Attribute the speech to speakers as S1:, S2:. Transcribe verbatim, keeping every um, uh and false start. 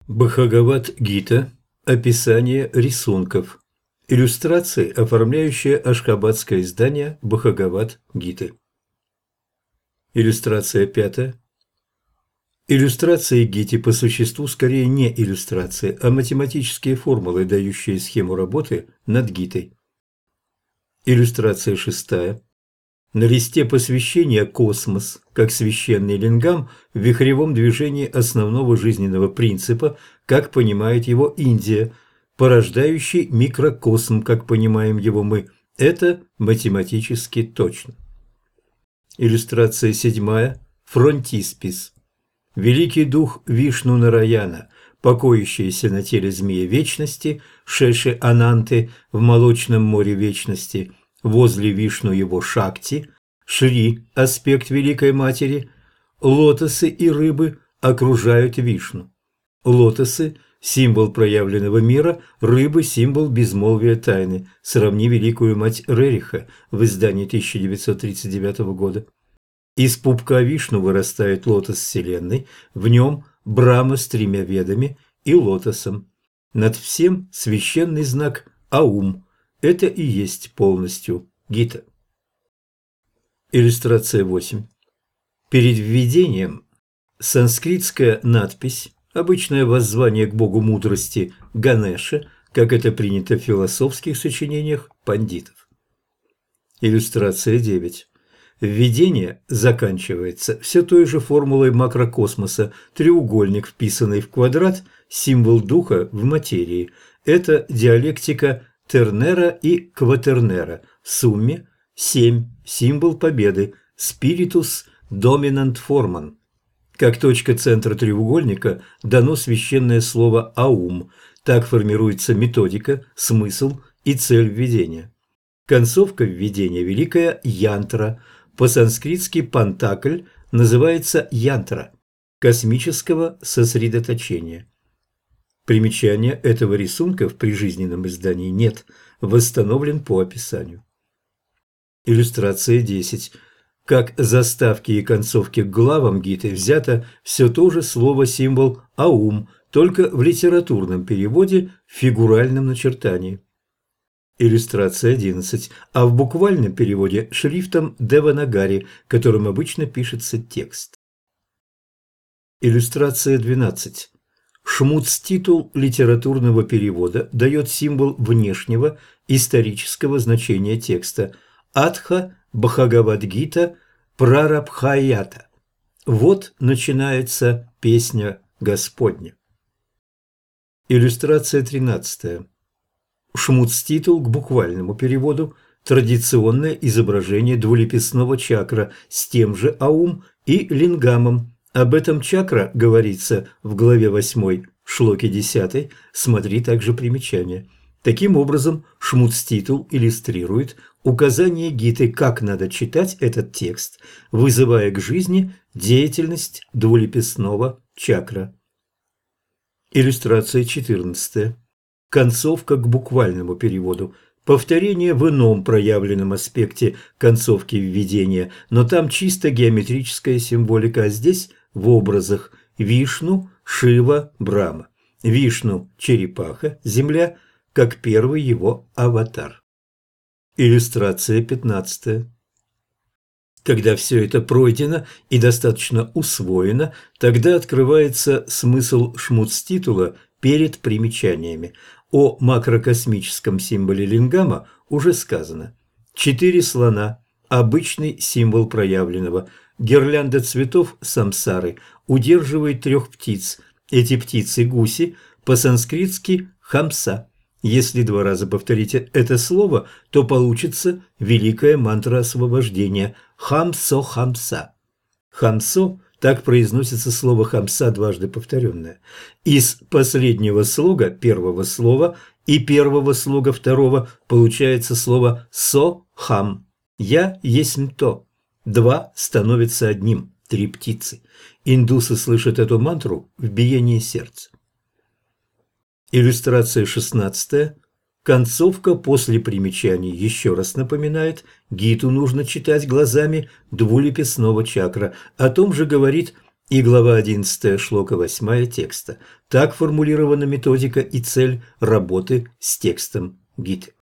S1: Бхагавад-гита. Описание рисунков. Иллюстрации, оформляющие ашхабадское издание Бхагавад-гиты. Иллюстрация пятая. Иллюстрации гити по существу скорее не иллюстрации, а математические формулы, дающие схему работы над гитой. Иллюстрация шестая. На листе посвящения космос, как священный лингам, в вихревом движении основного жизненного принципа, как понимает его Индия, порождающий микрокосм, как понимаем его мы. Это математически точно. Иллюстрация седьмая. Фронтиспис. Великий дух Вишну Нараяна, покоящийся на теле змея вечности, Шеши Ананты в молочном море вечности, возле Вишну его Шакти, Шри, аспект Великой Матери, лотосы и рыбы окружают Вишну. Лотосы – символ проявленного мира, рыбы – символ безмолвия тайны. Сравни Великую Мать Рериха в издании тысяча девятьсот тридцать девятого года. Из пупка Вишну вырастает лотос Вселенной, в нем Брахма с тремя ведами и лотосом. Над всем священный знак Аум. Это и есть полностью гита. Иллюстрация восемь. Перед введением санскритская надпись, обычное воззвание к богу мудрости Ганеше, как это принято в философских сочинениях пандитов. Иллюстрация девять. Введение заканчивается все той же формулой макрокосмоса, треугольник, вписанный в квадрат, символ духа в материи. Это диалектика Тернера и Кватернера. В сумме семь, символ победы, спиритус доминант форман. Как точка центра треугольника дано священное слово «аум». Так формируется методика, смысл и цель введения. Концовка введения – великая янтра. По-санскритски «пантакль» называется янтра – космического сосредоточения. Примечания этого рисунка в прижизненном издании нет, восстановлен по описанию. Иллюстрация десять. Как заставки и концовки к главам гиты взято все то же слово-символ «аум», только в литературном переводе в фигуральном начертании. Иллюстрация одиннадцать. А в буквальном переводе шрифтом Деванагари, которым обычно пишется текст. Иллюстрация двенадцать. Шмуц-титул литературного перевода дает символ внешнего исторического значения текста Атха Бхагавад-гита Прарабхаята. Вот начинается песня Господня. Иллюстрация тринадцатая. Шмуц-титул к буквальному переводу – традиционное изображение двулепестного чакра с тем же аум и лингамом. Об этом чакра говорится в главе восьмой, шлоке десятой, смотри также примечание. Таким образом, шмуц-титул иллюстрирует указание гиты, как надо читать этот текст, вызывая к жизни деятельность двулепестного чакра. Иллюстрация четырнадцатая. Концовка к буквальному переводу. Повторение в ином проявленном аспекте концовки введения, но там чисто геометрическая символика, а здесь в образах Вишну, Шива, Брахма. Вишну – черепаха, земля, как первый его аватар. Иллюстрация пятнадцатая. Когда все это пройдено и достаточно усвоено, тогда открывается смысл шмуц-титула перед примечаниями. О макрокосмическом символе лингама уже сказано. Четыре слона – обычный символ проявленного. Гирлянда цветов самсары удерживает трех птиц. Эти птицы – гуси, по-санскритски – хамса. Если два раза повторить это слово, то получится великая мантра освобождения – хамсо-хамса. Хамсо – так произносится слово «хамса» дважды повторенное. Из последнего слога первого слова и первого слога второго получается слово «со-хам». «Я есмь то». Два становится одним, три птицы. Индусы слышат эту мантру в биении сердца. Иллюстрация шестнадцатая. Концовка после примечаний еще раз напоминает, гиту нужно читать глазами двулепестного чакра. О том же говорит и глава одиннадцатая, шлока восьмая текста. Так формулирована методика и цель работы с текстом Гиты.